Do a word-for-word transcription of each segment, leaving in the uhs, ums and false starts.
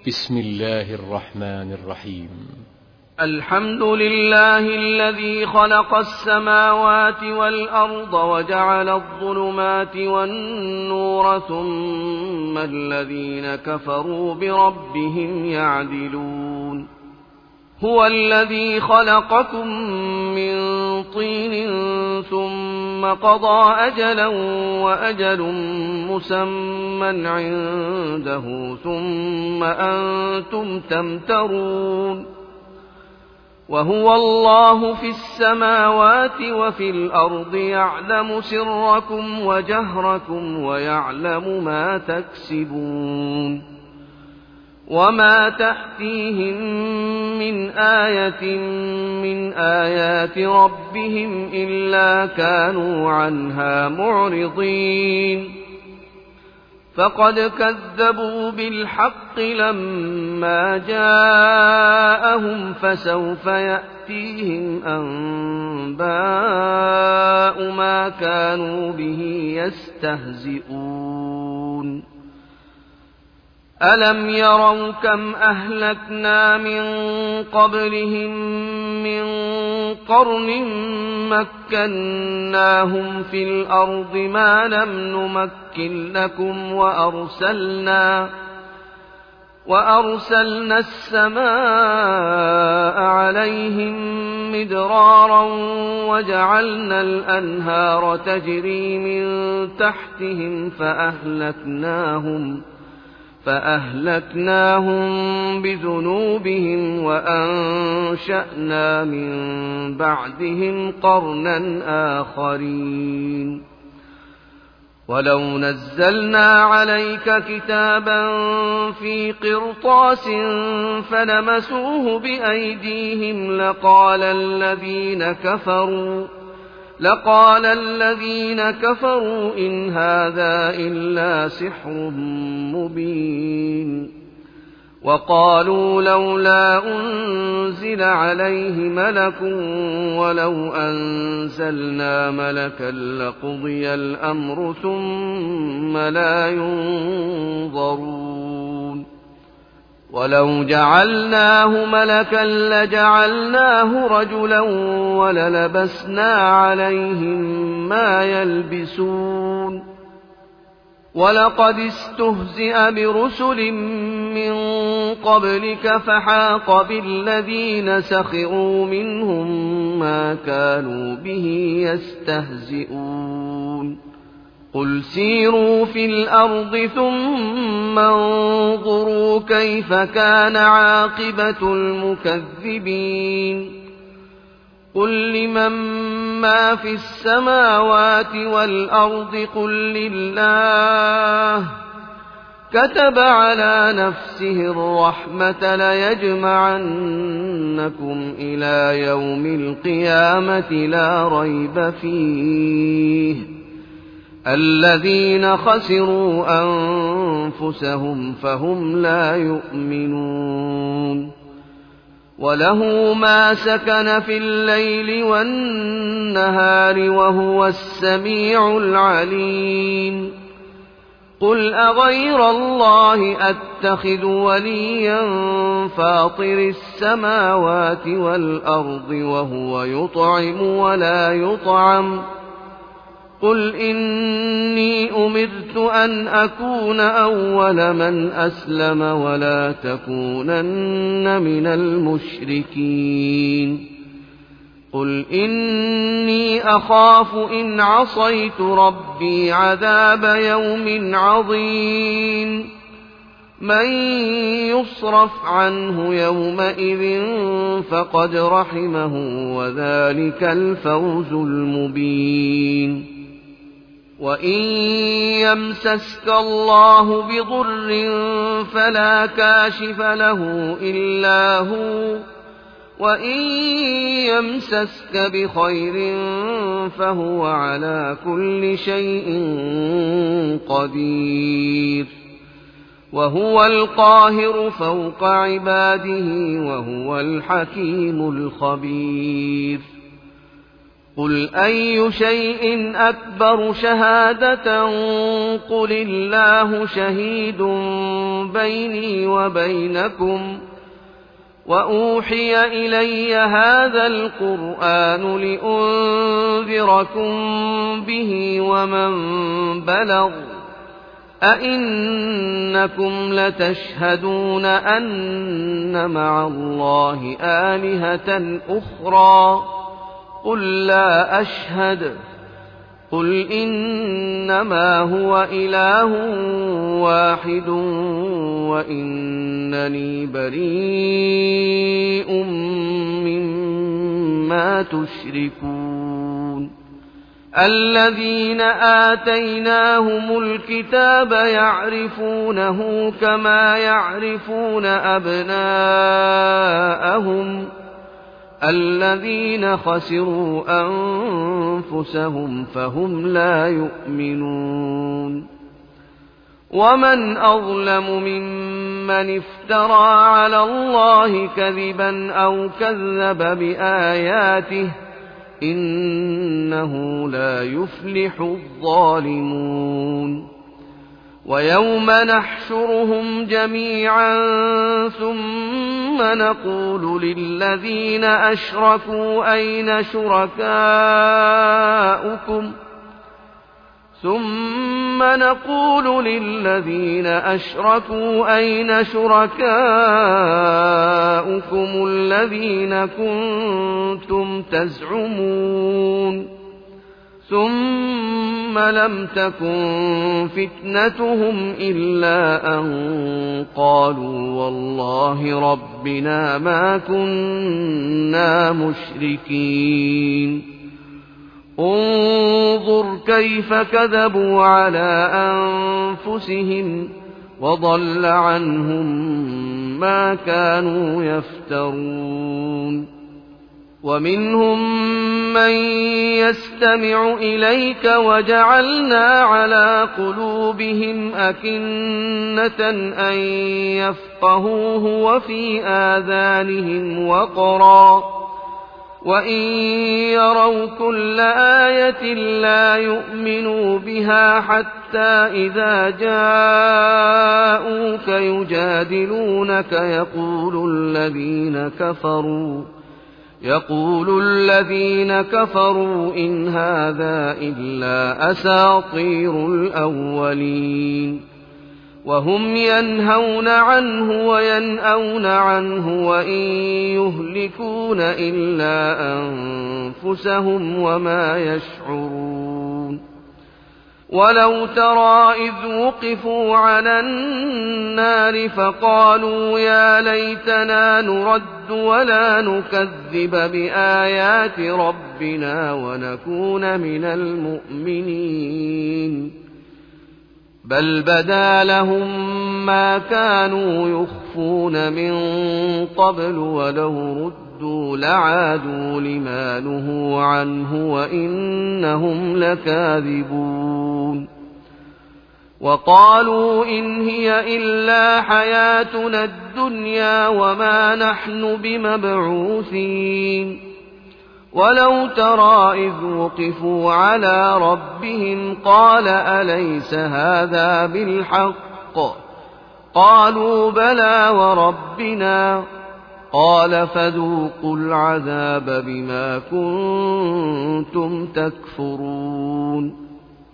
بسم الله الرحمن الرحيم. الحمد لله الذي خلق السماوات والأرض وجعل الظلمات والنور ثم الذين كفروا بربهم يعدلون. هو الذي خلقكم من طين ثم قضى أجلا وأجل مسمى عنده ثم أنتم تمترون. وهو الله في السماوات وفي الأرض يعلم سركم وجهركم ويعلم ما تكسبون. وما تأتيهم من آية من آيات ربهم إلا كانوا عنها معرضين. فقد كذبوا بالحق لما جاءهم فسوف يأتيهم أنباء ما كانوا به يستهزئون. ألم يروا كم أهلكنا من قبلهم من قرن مكناهم في الأرض ما لم نمكن لكم وأرسلنا وأرسلنا السماء عليهم مدرارا وجعلنا الأنهار تجري من تحتهم فأهلكناهم فأهلكناهم بذنوبهم وأنشأنا من بعدهم قرنا آخرين. ولو نزلنا عليك كتابا في قرطاس فلمسوه بأيديهم لقال الذين كفروا لقال الذين كفروا إن هذا إلا سحر مبين. وقالوا لولا أنزل عليه ملك ولو أنزلنا ملكا لقضي الأمر ثم لا ينظرون. ولو جعلناه ملكا لجعلناه رجلا وللبسنا عليهم ما يلبسون. ولقد استهزئ برسل من قبلك فحاق بالذين سخروا منهم ما كانوا به يستهزئون. قل سيروا في الأرض ثم انظروا كيف كان عاقبة المكذبين. قل لمن ما في السماوات والأرض قل لله كتب على نفسه الرحمة ليجمعنكم إلى يوم القيامة لا ريب فيه الذين خسروا أنفسهم فهم لا يؤمنون. وله ما سكن في الليل والنهار وهو السميع العليم. قل أغير الله أتخذ وليا فاطر السماوات والأرض وهو يطعم ولا يطعم. قل إني أمرت أن أكون أول من أسلم ولا تكونن من المشركين. قل إني أخاف إن عصيت ربي عذاب يوم عظيم. من يصرف عنه يومئذ فقد رحمه وذلك الفوز المبين. وإن يمسسك الله بضر فلا كاشف له إلا هو وإن يمسسك بخير فهو على كل شيء قدير. وهو القاهر فوق عباده وهو الحكيم الخبير. قل أي شيء أكبر شهادة قل الله شهيد بيني وبينكم وأوحي إلي هذا القرآن لأنذركم به ومن بلغ أئنكم لتشهدون أن مع الله آلهة أخرى قل لا أشهد قل إنما هو إله واحد وإنني بريء مما تشركون الذين آتيناهم الكتاب يعرفونه كما يعرفون أبناءهم الذين خسروا أنفسهم فهم لا يؤمنون ومن أظلم ممن افترى على الله كذبا أو كذب بآياته إنه لا يفلح الظالمون ويوم نحشرهم جميعا ثم نقول للذين أشركوا أين شركاؤكم ثم نقول للذين أشركوا أين شركاؤكم الذين كنتم تزعمون ثم لم تكن فتنتهم إلا أن قالوا والله ربنا ما كنا مشركين انظر كيف كذبوا على أنفسهم وضل عنهم ما كانوا يفترون ومنهم من يستمع إليك وجعلنا على قلوبهم أكنة أن يفقهوه وفي آذانهم وقرا وإن يروا كل آية لا يؤمنوا بها حتى إذا جاءوك يجادلونك يقول الذين كفروا يقول الذين كفروا إن هذا إلا أساطير الأولين وهم ينهون عنه وينأون عنه وإن يهلكون إلا أنفسهم وما يشعرون ولو ترى إذ وقفوا على النار فقالوا يا ليتنا نرد ولا نكذب بآيات ربنا ونكون من المؤمنين بل بدا لهم ما كانوا يخفون من قبل ولو ردوا لعادوا لما نهوا عنه وإنهم لكاذبون وقالوا إن هي إلا حياتنا الدنيا وما نحن بمبعوثين ولو ترى إذ وقفوا على ربهم قال أليس هذا بالحق قالوا بلى وربنا قال فذوقوا العذاب بما كنتم تكفرون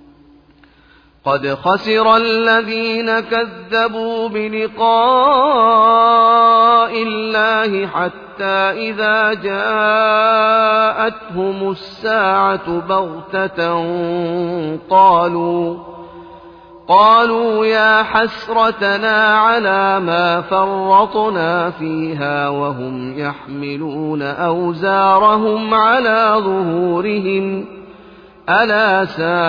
قد خسر الذين كذبوا بلقاء الله حتى إذا جاءتهم الساعة بغتة قالوا قالوا يا حسرتنا على ما فرطنا فيها وهم يحملون أوزارهم على ظهورهم ألا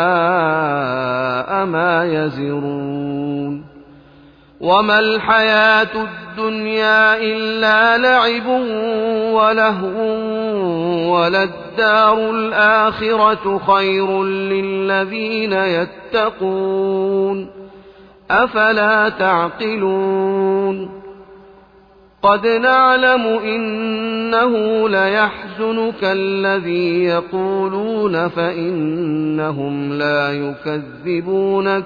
ساء ما يزرون وما الحياة الدنيا إلا لعب ولهو وللدار الآخرة خير للذين يتقون أفلا تعقلون قد نعلم إنه ليحزنك الذي يقولون فإنهم لا يكذبونك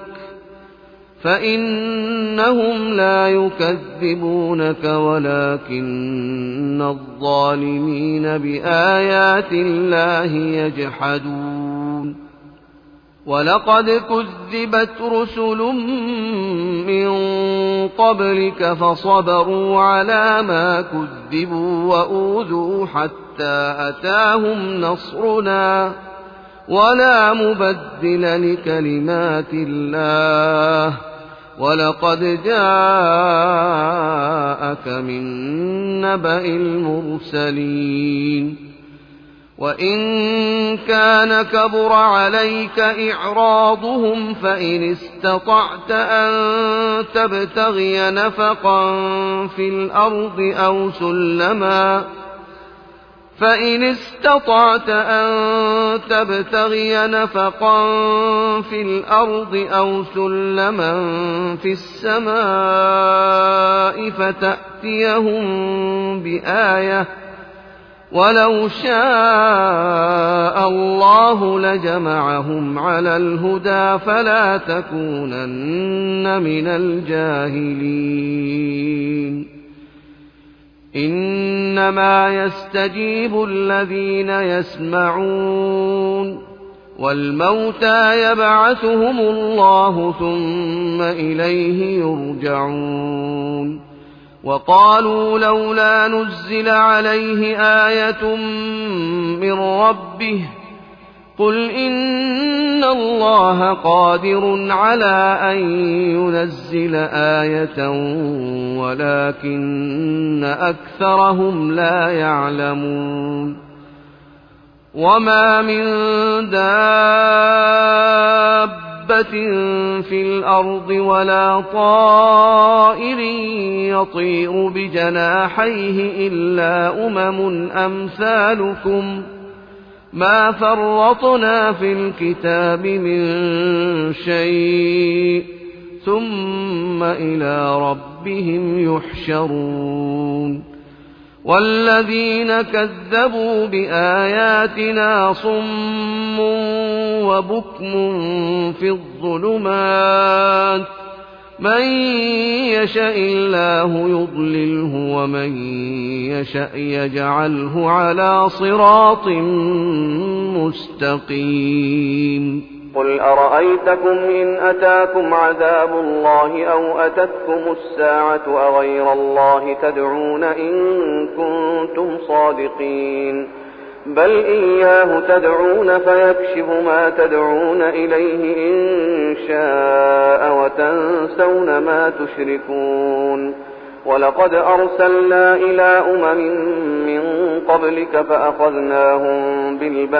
فإنهم لا يكذبونك ولكن الظالمين بآيات الله يجحدون ولقد كذبت رسل من قبلك فصبروا على ما كذبوا وأوذوا حتى أتاهم نصرنا ولا مبدل لكلمات الله ولقد جاءك من نبأ المرسلين وإن كان كبر عليك إعراضهم فإن استطعت أن تبتغي نفقا في الأرض أو سلما فإن استطعت أن تبتغي نفقا في الأرض أو سلما في السماء فتأتيهم بآية ولو شاء الله لجمعهم على الهدى فلا تكونن من الجاهلين إنما يستجيب الذين يسمعون والموتى يبعثهم الله ثم إليه يرجعون وقالوا لولا نزل عليه آية من ربه قل إن الله قادر على أن ينزل آية ولكن أكثرهم لا يعلمون وما من دابة في الأرض ولا طائر يطير بجناحيه إلا أمم أمثالكم ما فرطنا في الكتاب من شيء ثم إلى ربهم يحشرون والذين كذبوا بآياتنا صم وبكم في الظلمات من يشاء الله يضلله ومن يشاء يجعله على صراط مستقيم قل أرأيتكم إن أتاكم عذاب الله أو أتتكم الساعة أغير الله تدعون إن كنتم صادقين بل إياه تدعون فيكشف ما تدعون إليه إن شاء وتنسون ما تشركون ولقد أرسلنا إلى أمم من قبلك فأخذناهم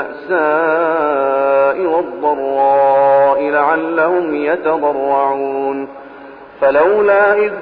بالبأساء والضراء لعلهم يتضرعون فلولا إذ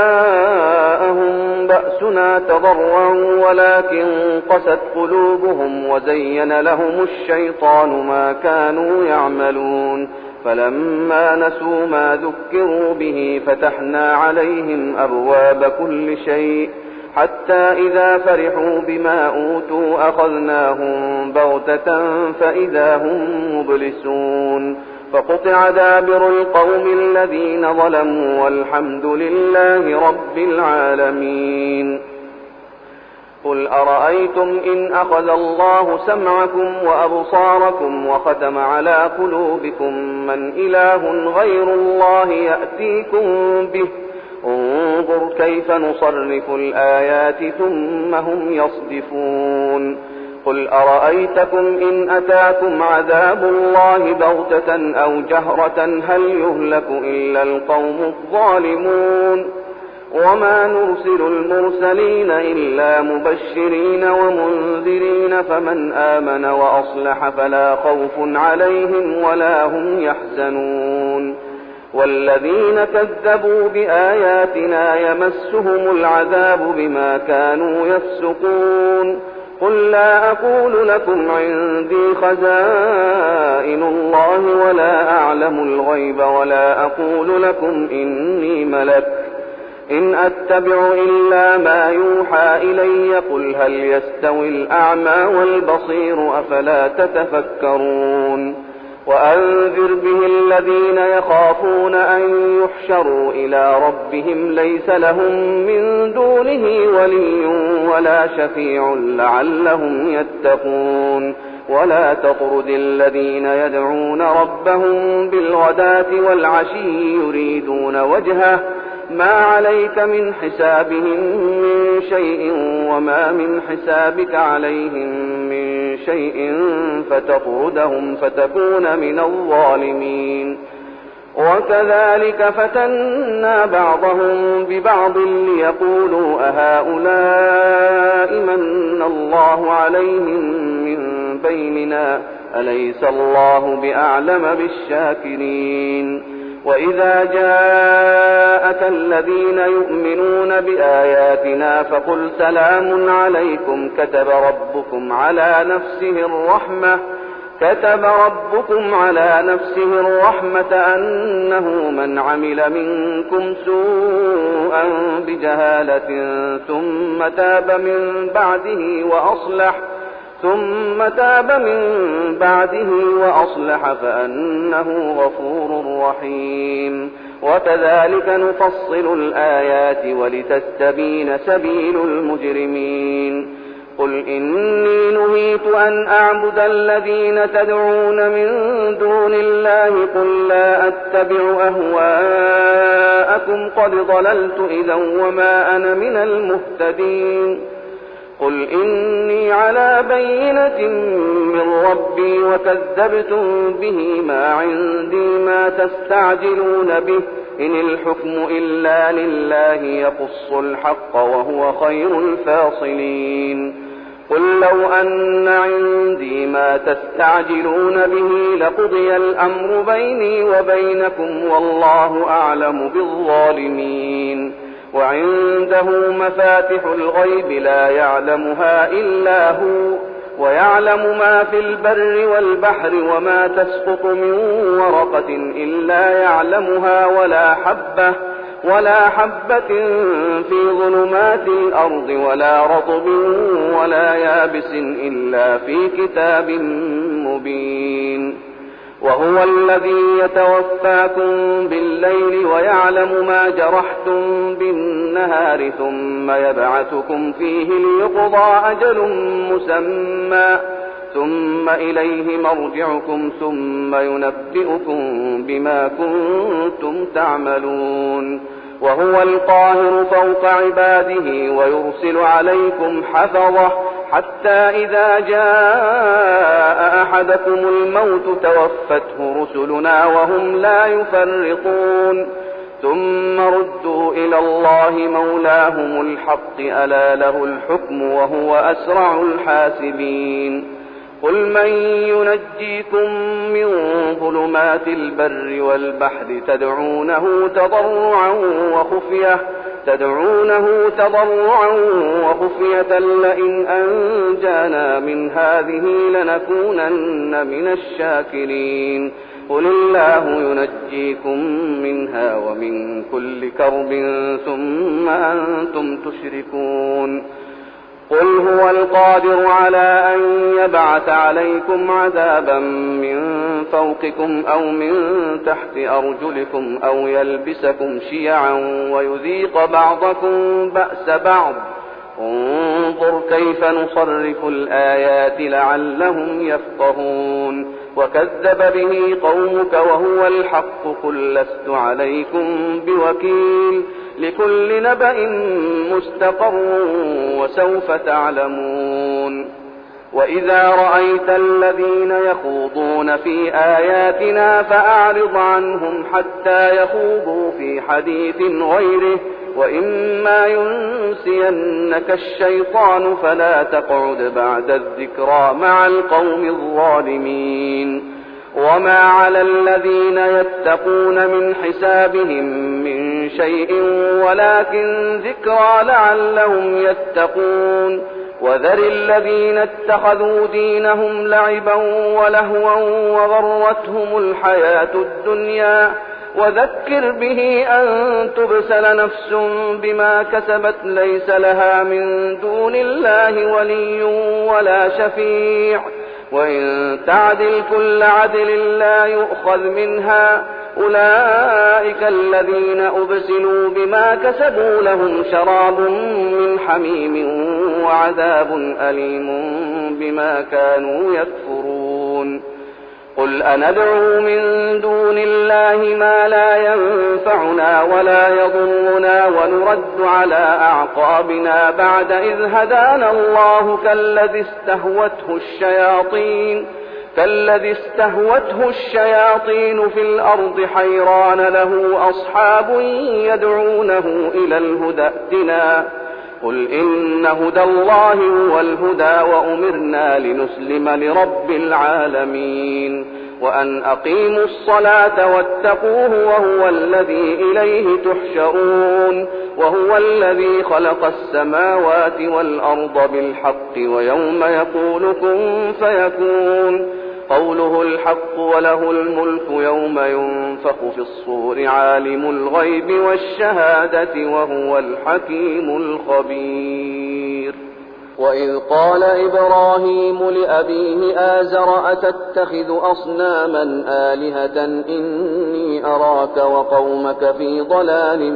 جاءهم بأسنا تضرعوا ولكن قست قلوبهم وزين لهم الشيطان ما كانوا يعملون فلما نسوا ما ذكروا به فتحنا عليهم أبواب كل شيء حتى إذا فرحوا بما أوتوا أخذناهم بغتة فإذا هم مبلسون فقطع دابر القوم الذين ظلموا والحمد لله رب العالمين قل أرأيتم إن أخذ الله سمعكم وأبصاركم وختم على قلوبكم من إله غير الله يأتيكم به انظر كيف نصرف الآيات ثم هم يصدفون قل أرأيتكم إن أتاكم عذاب الله بغتة أو جهرة هل يهلك إلا القوم الظالمون وما نرسل المرسلين إلا مبشرين ومنذرين فمن آمن وأصلح فلا خوف عليهم ولا هم يحزنون والذين كذبوا بآياتنا يمسهم العذاب بما كانوا يفسقون قل لا أقول لكم عندي خزائن الله ولا أعلم الغيب ولا أقول لكم إني ملك إن أتبع إلا ما يوحى إلي قل هل يستوي الأعمى والبصير أفلا تتفكرون وأنذر به الذين يخافون أن يحشروا إلى ربهم ليس لهم من دونه ولي ولا شفيع لعلهم يتقون ولا تطرد الذين يدعون ربهم بالغداة والعشي يريدون وجهه ما عليك من حسابهم من شيء وما من حسابك عليهم من شيء فتطردهم فتكون من الظالمين وكذلك فتنا بعضهم ببعض ليقولوا أهؤلاء من الله عليهم من بيننا أليس الله بأعلم بالشاكرين وإذا جاءك الذين يؤمنون بآياتنا فقل سلام عليكم كتب ربكم على نفسه الرحمة كتب ربكم على نفسه الرحمة أنه من عمل منكم سوءا بجهالة ثم تاب من بعده وأصلح ثم تاب من بعده وأصلح فأنه غفور رحيم وكذلك نفصل الآيات ولتستبين سبيل المجرمين قل إني نهيت أن أعبد الذين تدعون من دون الله قل لا أتبع أهواءكم قد ضللت إذا وما أنا من المهتدين قل إني على بينة من ربي وكذبتم به ما عندي ما تستعجلون به إن الحكم إلا لله يقص الحق وهو خير الفاصلين قل لو أن عندي ما تستعجلون به لقضي الأمر بيني وبينكم والله أعلم بالظالمين وعنده مفاتح الغيب لا يعلمها إلا هو ويعلم ما في البر والبحر وما تسقط من ورقة إلا يعلمها ولا حبة ولا حبة في ظلمات الأرض ولا رطب ولا يابس إلا في كتاب مبين وهو الذي يتوفاكم بالليل ويعلم ما جرحتم بالنهار ثم يبعثكم فيه ليقضى أجل مسمى ثم إليه مرجعكم ثم ينبئكم بما كنتم تعملون وهو القاهر فوق عباده ويرسل عليكم حفظه حتى إذا جاء أحدكم الموت توفته رسلنا وهم لا يفرطون ثم ردوا إلى الله مولاهم الحق ألا له الحكم وهو أسرع الحاسبين قل من ينجيكم من ظلمات البر والبحر تدعونه تضرعا وخفية تدعونه تضرعا وخفية لئن أنجانا من هذه لنكونن من الشاكرين قل الله ينجيكم منها ومن كل كرب ثم أنتم تشركون قل هو القادر على أن يبعث عليكم عذابا من فوقكم أو من تحت أرجلكم أو يلبسكم شيعا ويذيق بعضكم بأس بعض انظر كيف نصرف الآيات لعلهم يفقهون وكذب به قومك وهو الحق قل لست عليكم بوكيل لكل نبأ مستقر وسوف تعلمون وإذا رأيت الذين يخوضون في آياتنا فأعرض عنهم حتى يخوضوا في حديث غيره وإما ينسينك الشيطان فلا تقعد بعد الذكرى مع القوم الظالمين وما على الذين يتقون من حسابهم من شيء ولكن ذكرى لعلهم يتقون وذر الذين اتخذوا دينهم لعبا ولهوا وغرتهم الحياة الدنيا وذكر به أن تبسل نفس بما كسبت ليس لها من دون الله ولي ولا شفيع، وإن تعدل كل عدل لا يؤخذ منها. أولئك الذين أبسلوا بما كسبوا لهم شراب من حميم وعذاب أليم بما كانوا يكفرون. قل أندعو من دون الله ما لا ينفعنا ولا يضرنا ونرد على أعقابنا بعد إذ هدانا الله كالذي استهوته الشياطين كالذي استهوته الشياطين في الأرض حيران له أصحاب يدعونه إلى الهدى ائتنا. قل إن هدى الله هو الهدى وأمرنا لنسلم لرب العالمين وأن أقيموا الصلاة واتقوه وهو الذي إليه تحشرون. وهو الذي خلق السماوات والأرض بالحق ويوم يقول كن فيكون قوله الحق وله الملك يوم ينفخ في الصور عالم الغيب والشهادة وهو الحكيم الخبير. وإذ قال إبراهيم لأبيه آزر أتتخذ أصناما آلهة إني أراك وقومك في ضلال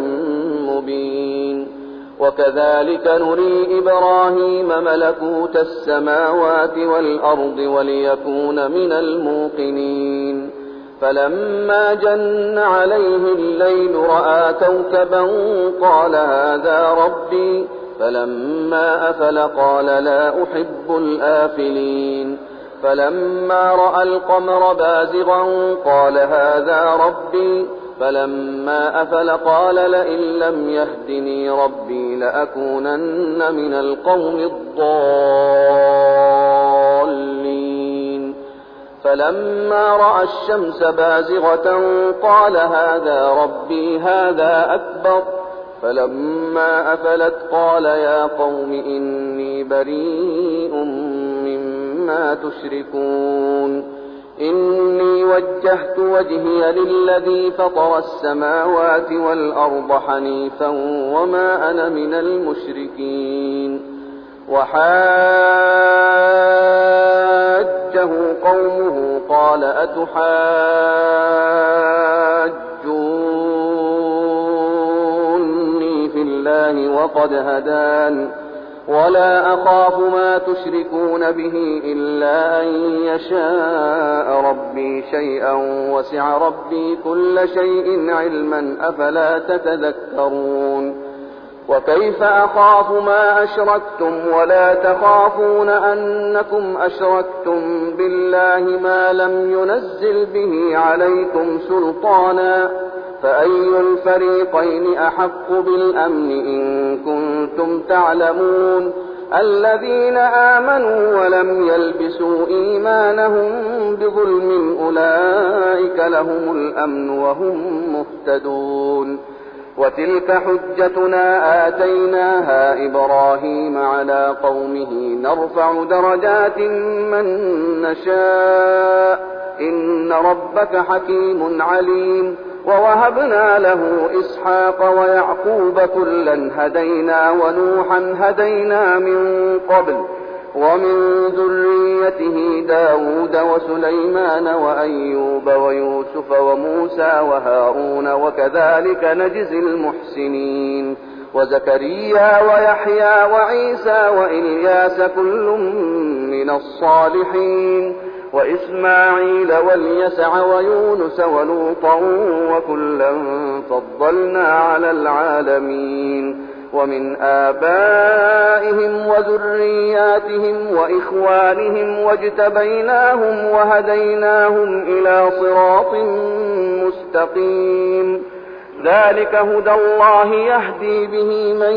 مبين. وكذلك نري إبراهيم ملكوت السماوات والأرض وليكون من الموقنين. فلما جن عليه الليل رأى كوكبا قال هذا ربي فلما أفل قال لا أحب الآفلين. فلما رأى القمر بازغا قال هذا ربي فلما أفل قال لئن لم يهدني ربي لأكونن من القوم الضالين. فلما رأى الشمس بازغة قال هذا ربي هذا أكبر. فلما أفلت قال يا قوم إني بريء مما تشركون. إني وجهت وجهي للذي فطر السماوات والأرض حنيفا وما أنا من المشركين. وحاجه قومه قال أتحاجوني في الله وقد هدان ولا أخاف ما تشركون به إلا أن يشاء ربي شيئا وسع ربي كل شيء علما أفلا تتذكرون. وكيف أخاف ما أشركتم ولا تخافون أنكم أشركتم بالله ما لم ينزل به عليكم سلطانا فأي الفريقين أحق بالأمن إن كنتم تعلمون. الذين آمنوا ولم يلبسوا إيمانهم بظلم أولئك لهم الأمن وهم مهتدون. وتلك حجتنا آتيناها إبراهيم على قومه نرفع درجات من نشاء إن ربك حكيم عليم. ووهبنا له إسحاق ويعقوب كلا هدينا ونوحا هدينا من قبل ومن ذريته داود وسليمان وأيوب ويوسف وموسى وهارون وكذلك نجزي المحسنين. وزكريا ويحيى وعيسى وإلياس كل من الصالحين وإسماعيل واليسع ويونس ولوطا وكلا فضلنا على العالمين. ومن آبائهم وذرياتهم وإخوانهم واجتبيناهم وهديناهم إلى صراط مستقيم. ذلك هدى الله يهدي به من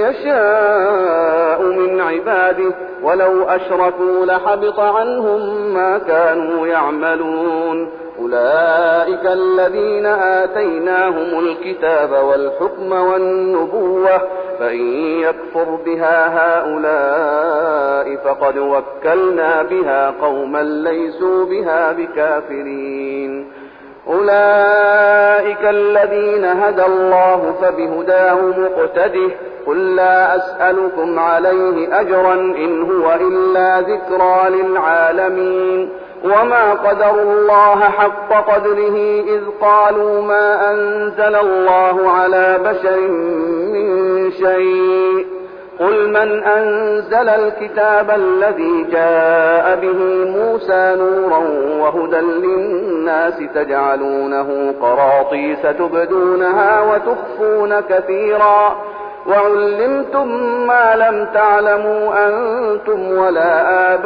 يشاء من عباده ولو أشركوا لحبط عنهم ما كانوا يعملون. أولئك الذين آتيناهم الكتاب والحكم والنبوة فإن يكفر بها هؤلاء فقد وكلنا بها قوما ليسوا بها بكافرين. أولئك الذين هدى الله فبهداه مقتده قل لا أسألكم عليه أجرا إن هو إلا ذكرى للعالمين وما قدروا الله حق قدره إذ قالوا ما أنزل الله على بشر من شيء قل من أنزل الكتاب الذي جاء به موسى نورا وهدى للناس تجعلونه قراطيس تبدونها وتخفون كثيرا وعلمتم ما لم تعلموا أنتم ولا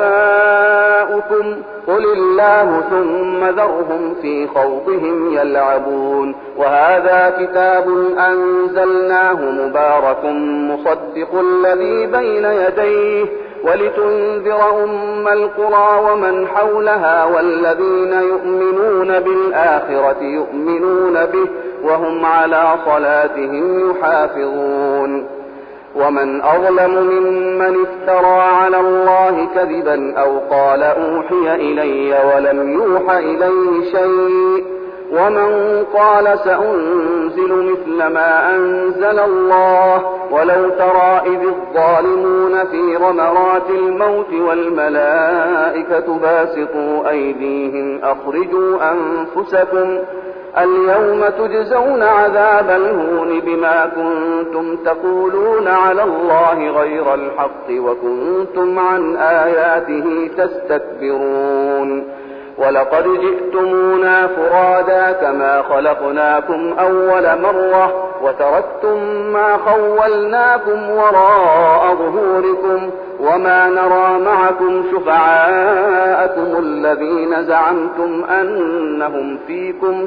آباؤكم قل الله ثم ذرهم في خوضهم يلعبون وهذا كتاب أنزلناه مبارك مصدق الذي بين يديه ولتنذر أم القرى ومن حولها والذين يؤمنون بالآخرة يؤمنون به وهم على صلاتهم يحافظون ومن أظلم ممن افترى على الله كذبا أو قال أوحي إلي ولم يوح إليه شيء ومن قال سأنزل مثل ما أنزل الله ولو ترى إذ الظالمون في غمرات الموت والملائكة باسطوا أيديهم أخرجوا أنفسكم اليوم تجزون عذاب الهون بما كنتم تقولون على الله غير الحق وكنتم عن آياته تستكبرون ولقد جئتمونا فرادا كما خلقناكم أول مرة وتركتم ما خولناكم وراء ظهوركم وما نرى معكم شفعاءكم الذين زعمتم أنهم فيكم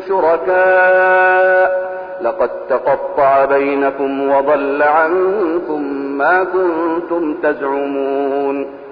شركاء لقد تقطع بينكم وضل عنكم ما كنتم تزعمون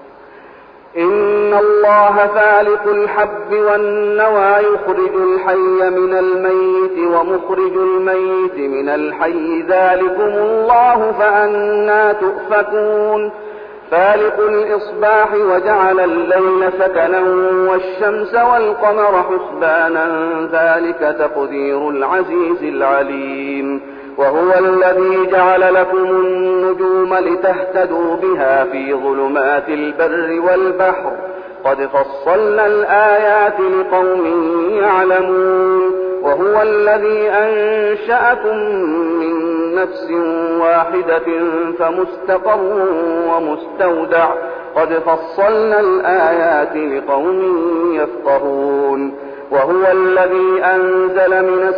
إن الله فالق الحب والنوى يخرج الحي من الميت ومخرج الميت من الحي ذلكم الله فأنى تؤفكون فالق الإصباح وجعل الليل سكنا والشمس والقمر حسبانا ذلك تقدير العزيز العليم وهو الذي جعل لكم النجوم لتهتدوا بها في ظلمات البر والبحر قد فصلنا الآيات لقوم يعلمون وهو الذي أنشأكم من نفس واحدة فمستقر ومستودع قد فصلنا الآيات لقوم يفقهون وهو الذي أنزل من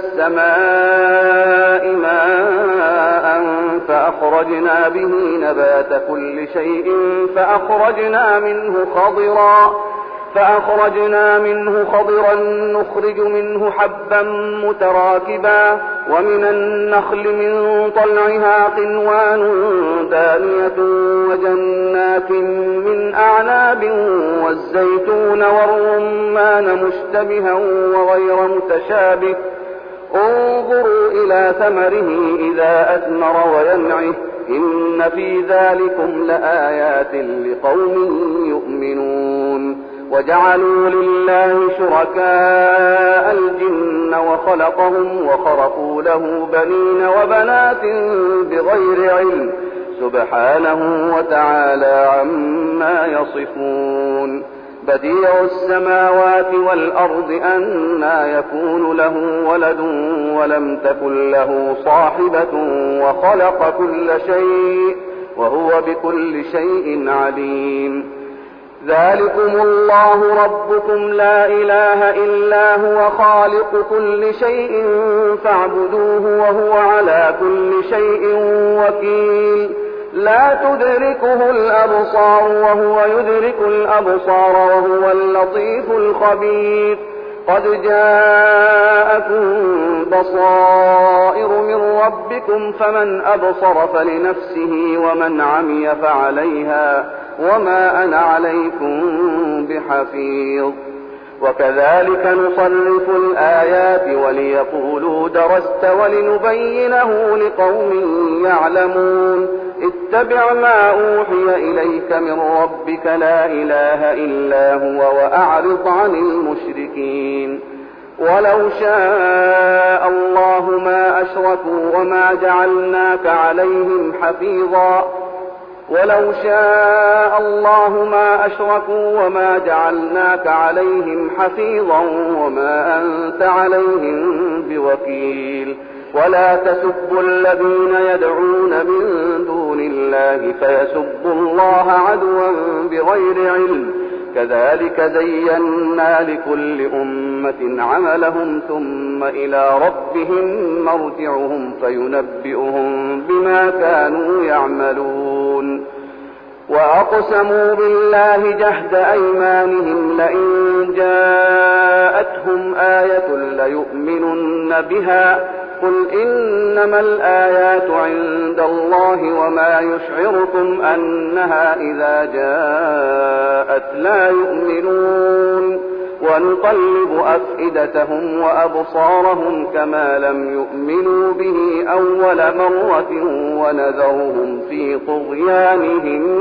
السماء ماء فأخرجنا به نبات كل شيء فأخرجنا منه خضرا فأخرجنا منه خضرا نخرج منه حبا متراكبا ومن النخل من طلعها قنوان دانية وجنات من أعناب والزيتون والرمان مشتبها وغير متشابه انظروا إلى ثمره إذا أثمر وينعه إن في ذلكم لآيات لقوم يؤمنون وجعلوا لله شركاء الجن وخلقهم وخرقوا له بنين وبنات بغير علم سبحانه وتعالى عما يصفون بديع السماوات والأرض أنى يكون له ولد ولم تكن له صاحبة وخلق كل شيء وهو بكل شيء عليم ذلكم الله ربكم لا إله إلا هو خالق كل شيء فاعبدوه وهو على كل شيء وكيل لا تدركه الأبصار وهو يدرك الأبصار وهو اللطيف الخبير قد جاءكم بصائر من ربكم فمن أبصر فلنفسه ومن عمي فعليها وما أنا عليكم بحفيظ وكذلك نصرف الآيات وليقولوا درست ولنبينه لقوم يعلمون اتبع ما أوحي إليك من ربك لا إله إلا هو وأعرض عن المشركين ولو شاء الله ما أشركوا وما جعلناك عليهم حفيظا ولو شاء الله ما أشركوا وما جعلناك عليهم حفيظا وما أنت عليهم بوكيل ولا تسبوا الذين يدعون من دون الله فيسبوا الله عدوا بغير علم كذلك زينا لكل أمة عملهم ثم إلى ربهم مرجعهم فينبئهم بما كانوا يعملون وأقسموا بالله جهد أيمانهم لئن جاءتهم آية ليؤمنن بها قل إنما الآيات عند الله وما يشعركم أنها إذا جاءت لا يؤمنون ونقلب أفئدتهم وأبصارهم كما لم يؤمنوا به أول مرة ونذرهم في طغيانهم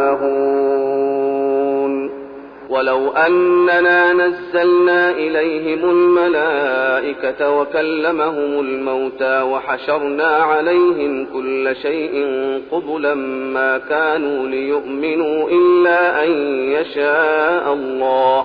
يعمهون ولو أننا نزلنا إليهم الملائكة وكلمهم الموتى وحشرنا عليهم كل شيء قبلا ما كانوا ليؤمنوا إلا أن يشاء الله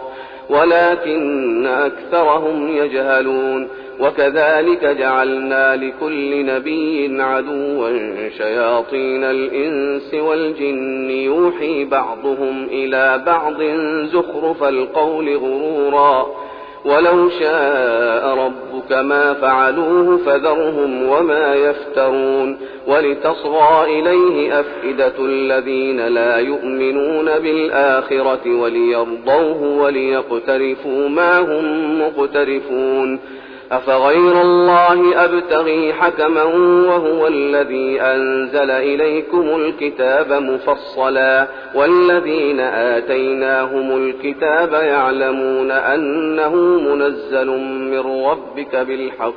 ولكن أكثرهم يجهلون وكذلك جعلنا لكل نبي عدوا شياطين الإنس والجن يوحي بعضهم إلى بعض زخرف القول غرورا ولو شاء ربك ما فعلوه فذرهم وما يفترون ولتصغى إليه أفئدة الذين لا يؤمنون بالآخرة وليرضوه وليقترفوا ما هم مقترفون أفغير الله أبتغي حكما وهو الذي أنزل إليكم الكتاب مفصلا والذين آتيناهم الكتاب يعلمون أنه منزل من ربك بالحق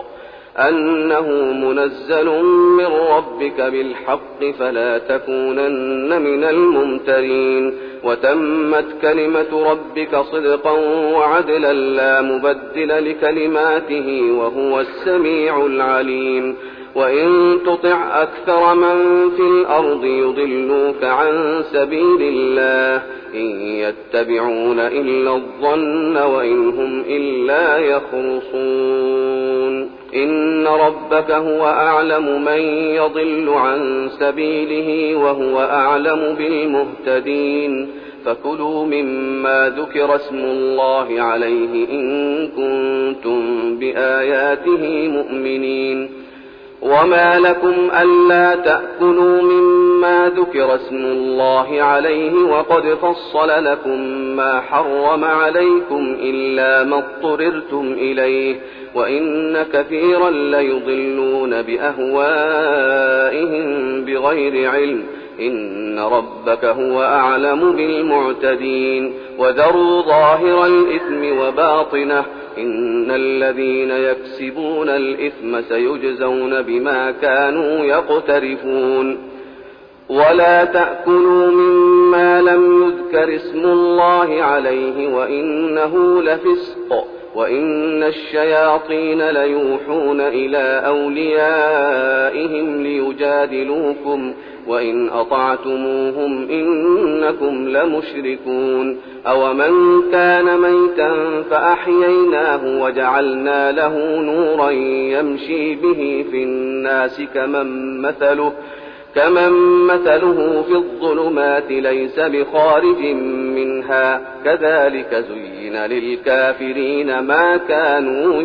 أنه منزل من ربك بالحق فلا تكونن من الممترين وتمت كلمة ربك صدقا وعدلا لا مبدل لكلماته وهو السميع العليم وإن تطع أكثر من في الأرض يضلوك عن سبيل الله إن يتبعون إلا الظن وإن هم إلا يخرصون إن ربك هو أعلم من يضل عن سبيله وهو أعلم بالمهتدين فكلوا مما ذكر اسم الله عليه إن كنتم بآياته مؤمنين وما لكم ألا تأكلوا مما ذكر اسم الله عليه وقد فصل لكم ما حرم عليكم إلا ما اضطررتم إليه وإن كثيرا ليضلون بأهوائهم بغير علم إن ربك هو أعلم بالمعتدين وذروا ظاهر الإثم وباطنه إن الذين يكسبون الإثم سيجزون بما كانوا يقترفون ولا تأكلوا مما لم يذكر اسم الله عليه وإنه لفسق وإن الشياطين ليوحون إلى أوليائهم ليجادلوكم وإن أطعتموهم إنكم لمشركون أومن كان ميتا فأحييناه وجعلنا له نورا يمشي به في الناس كمن مثله كمن مثله في الظلمات ليس بخارج منها كذلك زين للكافرين ما كانوا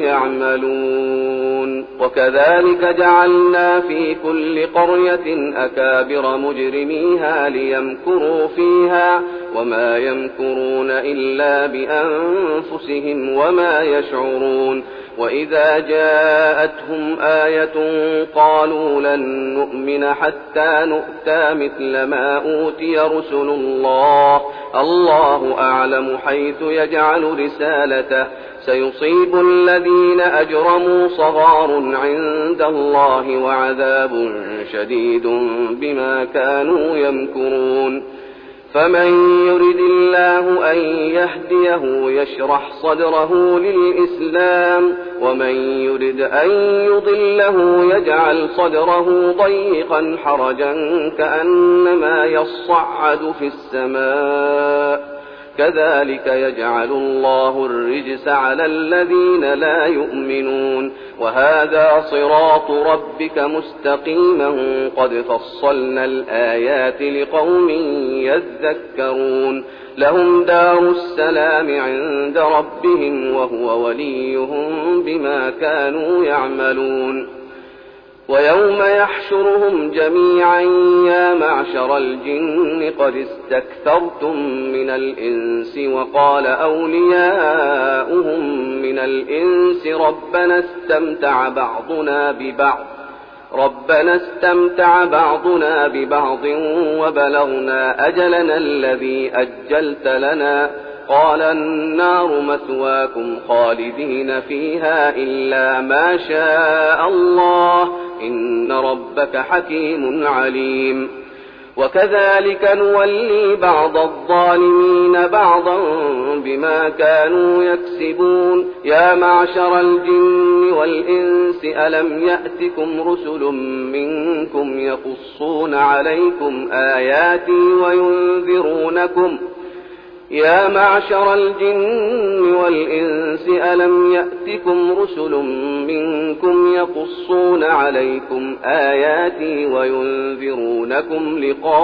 يعملون وكذلك جعلنا في كل قرية أكابر مجرميها ليمكروا فيها وما يمكرون إلا بأنفسهم وما يشعرون وإذا جاءتهم آية قالوا لن نؤمن حتى نؤتى مثل ما أوتي رسل الله الله أعلم حيث يجعل رسالته سيصيب الذين أجرموا صغار عند الله وعذاب شديد بما كانوا يمكرون فمن يرد الله أن يهديه يشرح صدره للإسلام ومن يرد أن يضله يجعل صدره ضيقا حرجا كأنما يصعد في السماء كذلك يجعل الله الرجس على الذين لا يؤمنون وهذا صراط ربك مستقيما قد فصلنا الآيات لقوم يذكرون لهم دار السلام عند ربهم وهو وليهم بما كانوا يعملون ويوم يحشرهم جميعا يا معشر الجن قد استكثرتم من الإنس وقال أولياؤهم من الإنس ربنا استمتع بعضنا ببعض ربنا استمتع بعضنا ببعض وبلغنا أجلنا الذي أجلت لنا قال النار مثواكم خالدين فيها إلا ما شاء الله إن ربك حكيم عليم وكذلك نولي بعض الظالمين بعضا بما كانوا يكسبون يا معشر الجن والإنس ألم يأتكم رسل منكم يقصون عليكم آياتي وينذرونكم يا معشر الجن والإنس ألم يأتكم رسل منكم يقصون عليكم آياتي وينذرونكم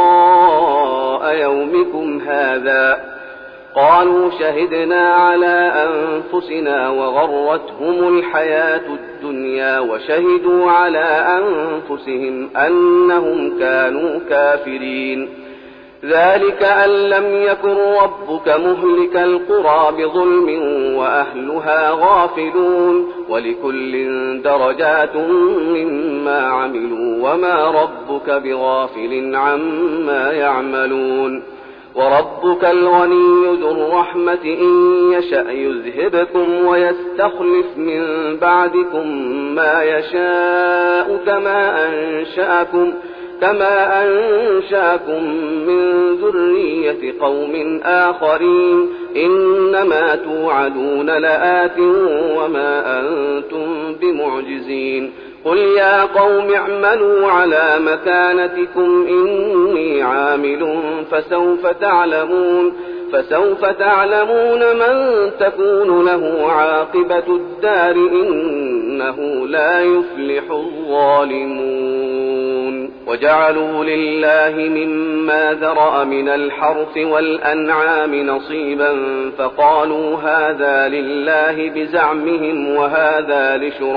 لقاء يومكم هذا قالوا شهدنا على أنفسنا وغرتهم الحياة الدنيا وشهدوا على أنفسهم أنهم كانوا كافرين ذلك أن لم يكن ربك مهلك القرى بظلم وأهلها غافلون ولكل درجات مما عملوا وما ربك بغافل عما يعملون وربك الغني ذو الرحمة إن يشأ يذهبكم ويستخلف من بعدكم ما يشاء كما أنشأكم كما أنشأكم من ذرية قوم آخرين إنما توعدون لآت وما أنتم بمعجزين قل يا قوم اعملوا على مكانتكم إني عامل فسوف تعلمون فسوف تعلمون من تكون له عاقبة الدار إنه لا يفلح الظالمون وجعلوا لله مما ذرأ من الحرث والأنعام نصيبا فقالوا هذا لله بزعمهم وهذا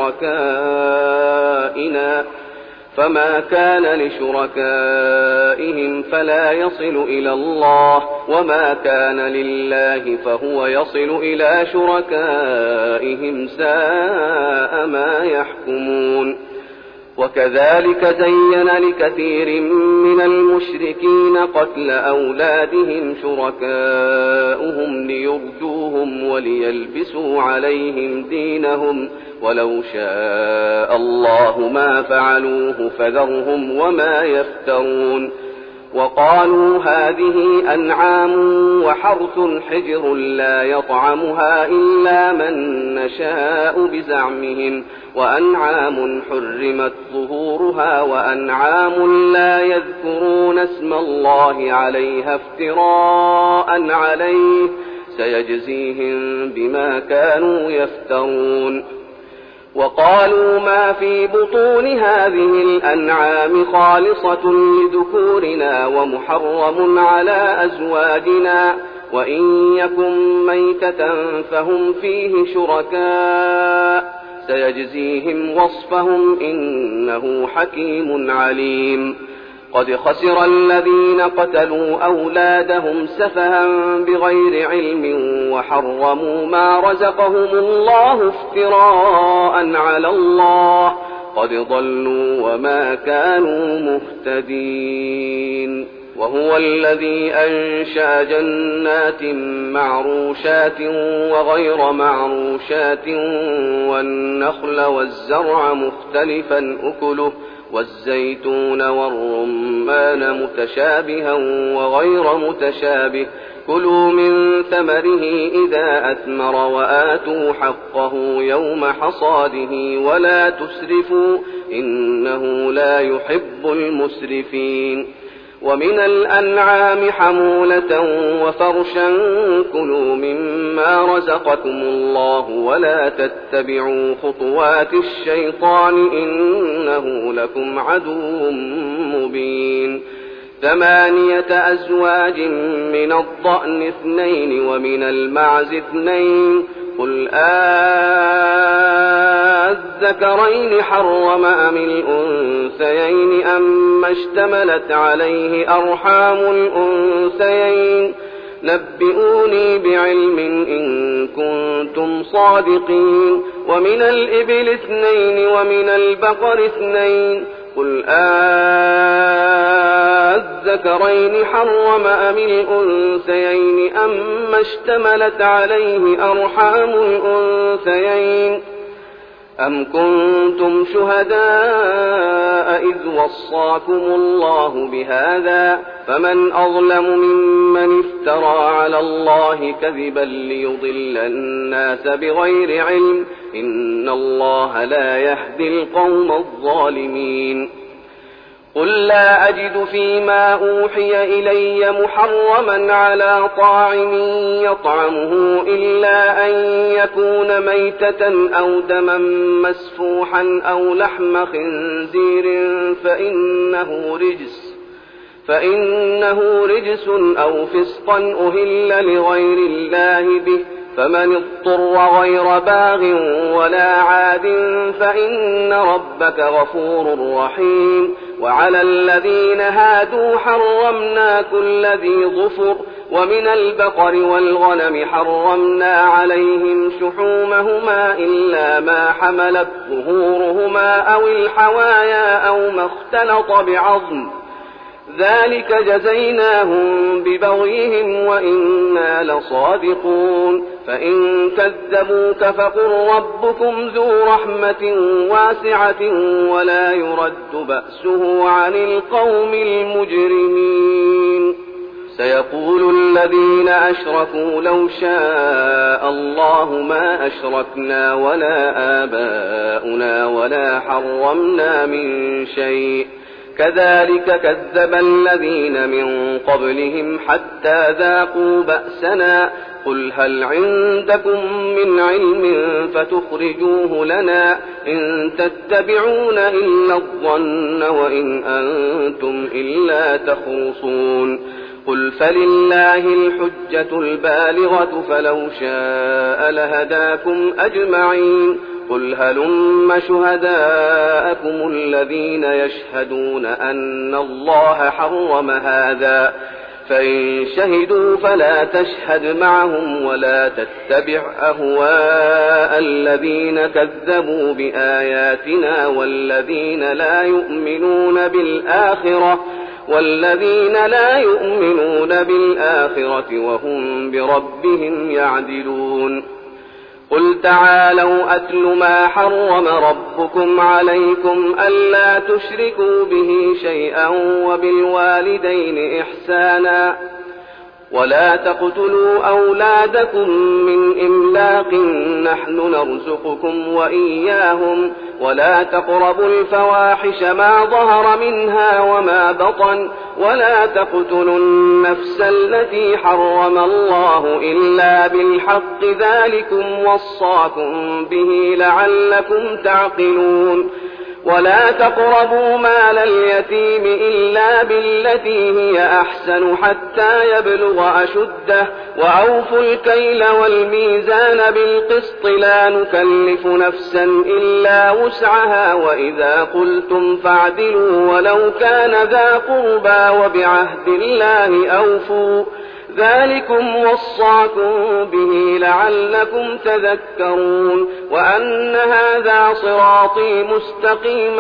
لشركائنا فما كان لشركائهم فلا يصل إلى الله وما كان لله فهو يصل إلى شركائهم ساء ما يحكمون وكذلك زين لكثير من المشركين قتل أولادهم شركاؤهم ليردوهم وليلبسوا عليهم دينهم ولو شاء الله ما فعلوه فذرهم وما يفترون وقالوا هذه أنعام وحرث حجر لا يطعمها إلا من نشاء بزعمهم وأنعام حرمت ظهورها وأنعام لا يذكرون اسم الله عليها افتراء عليه سيجزيهم بما كانوا يفترون وقالوا ما في بطون هذه الأنعام خالصة لذكورنا ومحرم على أزواجنا وإن يكن ميتة فهم فيه شركاء سيجزيهم وصفهم إنه حكيم عليم قد خسر الذين قتلوا أولادهم سفها بغير علم وحرموا ما رزقهم الله افتراء على الله قد ضلوا وما كانوا مهتدين وهو الذي أنشأ جنات معروشات وغير معروشات والنخل والزرع مختلفا أكله والزيتون والرمان متشابها وغير متشابه كلوا من ثمره إذا أثمر وآتوا حقه يوم حصاده ولا تسرفوا إنه لا يحب المسرفين ومن الأنعام حمولة وفرشا كلوا مما رزقكم الله ولا تتبعوا خطوات الشيطان إنه لكم عدو مبين ثمانية أزواج من الضأن اثنين ومن المعز اثنين قل أذكرين حرم أم الأنثيين أم اشتملت عليه أرحام الأنثيين نبئوني بعلم إن كنتم صادقين ومن الإبل اثنين ومن البقر اثنين قل أذكرين حرم أم الأنثيين أم اشتملت عليه أرحام الأنثيين أم كنتم شهداء إذ وصاكم الله بهذا فمن أظلم ممن افترى على الله كذبا ليضل الناس بغير علم إن الله لا يهدي القوم الظالمين قل لا أجد فيما أوحي إلي محرما على طاعم يطعمه إلا أن يكون ميتة أو دما مسفوحا أو لحم خنزير فإنه رجس فإنه رجس أو فسقا أهل لغير الله به فمن اضطر غير باغ ولا عاد فإن ربك غفور رحيم وعلى الذين هادوا حرمنا كل ذي ظفر ومن البقر والغنم حرمنا عليهم شحومهما إلا ما حملت ظهورهما أو الحوايا أو ما اختلط بعظم ذلك جزيناهم ببغيهم وإنا لصادقون فإن كذبوك فقل ربكم ذو رحمة واسعة ولا يرد بأسه عن القوم المجرمين سيقول الذين أشركوا لو شاء الله ما أشركنا ولا آباؤنا ولا حرمنا من شيء كذلك كذب الذين من قبلهم حتى ذاقوا بأسنا قل هل عندكم من علم فتخرجوه لنا إن تتبعون إلا الظن وإن أنتم إلا تخرصون قل فلله الحجة البالغة فلو شاء لهداكم أجمعين قل هلم شهداءكم الذين يشهدون أن الله حرم هذا فإن شهدوا فلا تشهد معهم ولا تتبع أهواء الذين كذبوا بآياتنا والذين لا يؤمنون بالآخرة والذين لا يؤمنون بالآخرة وهم بربهم يعدلون قل تعالوا أتل ما حرم ربكم عليكم ألا تشركوا به شيئا وبالوالدين إحسانا ولا تقتلوا أولادكم من إملاق نحن نرزقكم وإياهم ولا تقربوا الفواحش ما ظهر منها وما بطن ولا تقتلوا النفس التي حرم الله إلا بالحق ذلكم وصاكم به لعلكم تعقلون ولا تقربوا مال اليتيم إلا بالتي هي أحسن حتى يبلغ أشده وأوفوا الكيل والميزان بالقسط لا نكلف نفسا إلا وسعها وإذا قلتم فاعدلوا ولو كان ذا قربى وبعهد الله أوفوا ذلكم وصاكم به لعلكم تذكرون وأن هذا صراطي مستقيما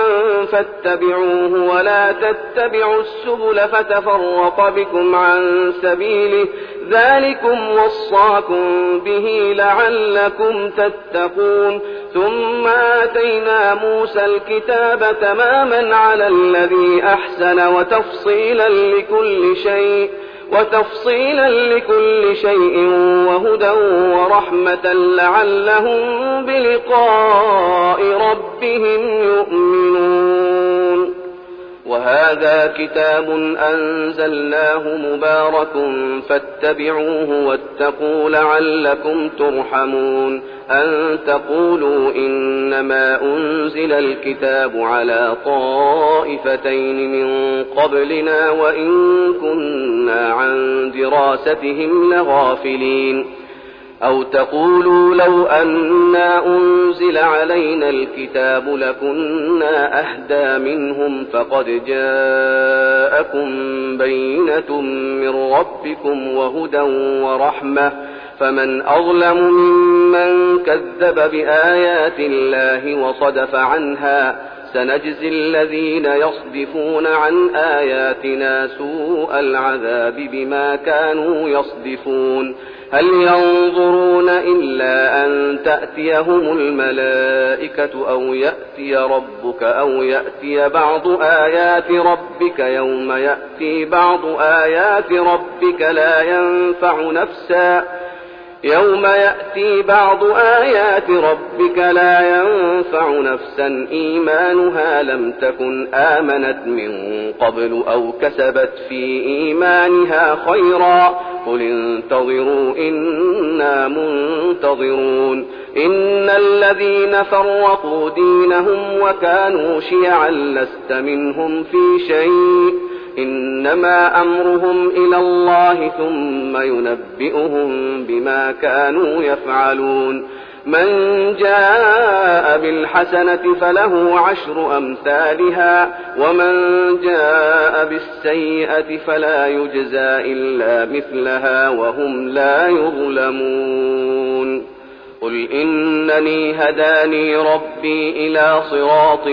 فاتبعوه ولا تتبعوا السبل فتفرق بكم عن سبيله ذلكم وصاكم به لعلكم تتقون ثم آتينا موسى الكتاب تماما على الذي أحسن وتفصيلا لكل شيء وتفصيلا لكل شيء وهدى ورحمة لعلهم بلقاء ربهم يؤمنون. وهذا كتاب أنزلناه مبارك فاتبعوه واتقوا لعلكم ترحمون. أن تقولوا إنما أنزل الكتاب على طائفتين من قبلنا وإن كنا عن دراستهم لغافلين. أو تقولوا لو أنا أنزل علينا الكتاب لكنا أهدى منهم فقد جاءكم بينة من ربكم وهدى ورحمة فمن أظلم ممن كذب بآيات الله وصدف عنها. سنجزي الذين يصدفون عن آياتنا سوء العذاب بما كانوا يصدفون. هل ينظرون إلا أن تأتيهم الملائكة أو يأتي ربك أو يأتي بعض آيات ربك يوم يأتي بعض آيات ربك لا ينفع نفسا يوم يأتي بعض آيات ربك لا ينفع نفسا إيمانها لم تكن آمنت من قبل أو كسبت في إيمانها خيرا قل انتظروا إنا منتظرون. إن الذين فرقوا دينهم وكانوا شيعا لست منهم في شيء إنما أمرهم إلى الله ثم ينبئهم بما كانوا يفعلون. من جاء بالحسنة فله عشر أمثالها ومن جاء بالسيئة فلا يجزى إلا مثلها وهم لا يظلمون. قل إنني هداني ربي إلى صراط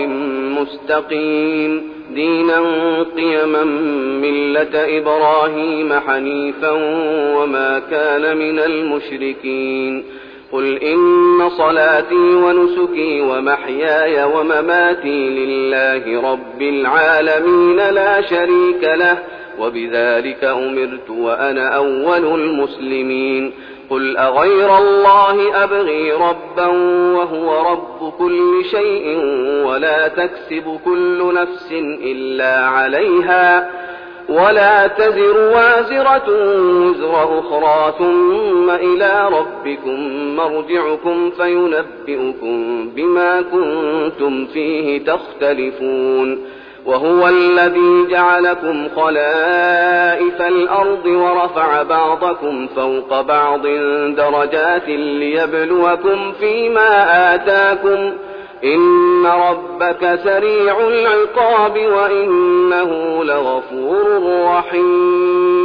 مستقيم دينا قيما ملة إبراهيم حنيفا وما كان من المشركين. قل إن صلاتي ونسكي ومحياي ومماتي لله رب العالمين لا شريك له وبذلك أمرت وأنا أول المسلمين. قل أغير الله أبغي ربا وهو رب كل شيء ولا تكسب كل نفس إلا عليها ولا تزر وازرة وزر أخرى ثم إلى ربكم مرجعكم فينبئكم بما كنتم فيه تختلفون. وهو الذي جعلكم خلائف الأرض ورفع بعضكم فوق بعض درجات ليبلوكم فيما آتاكم إن ربك سريع العقاب وإنه لغفور رحيم.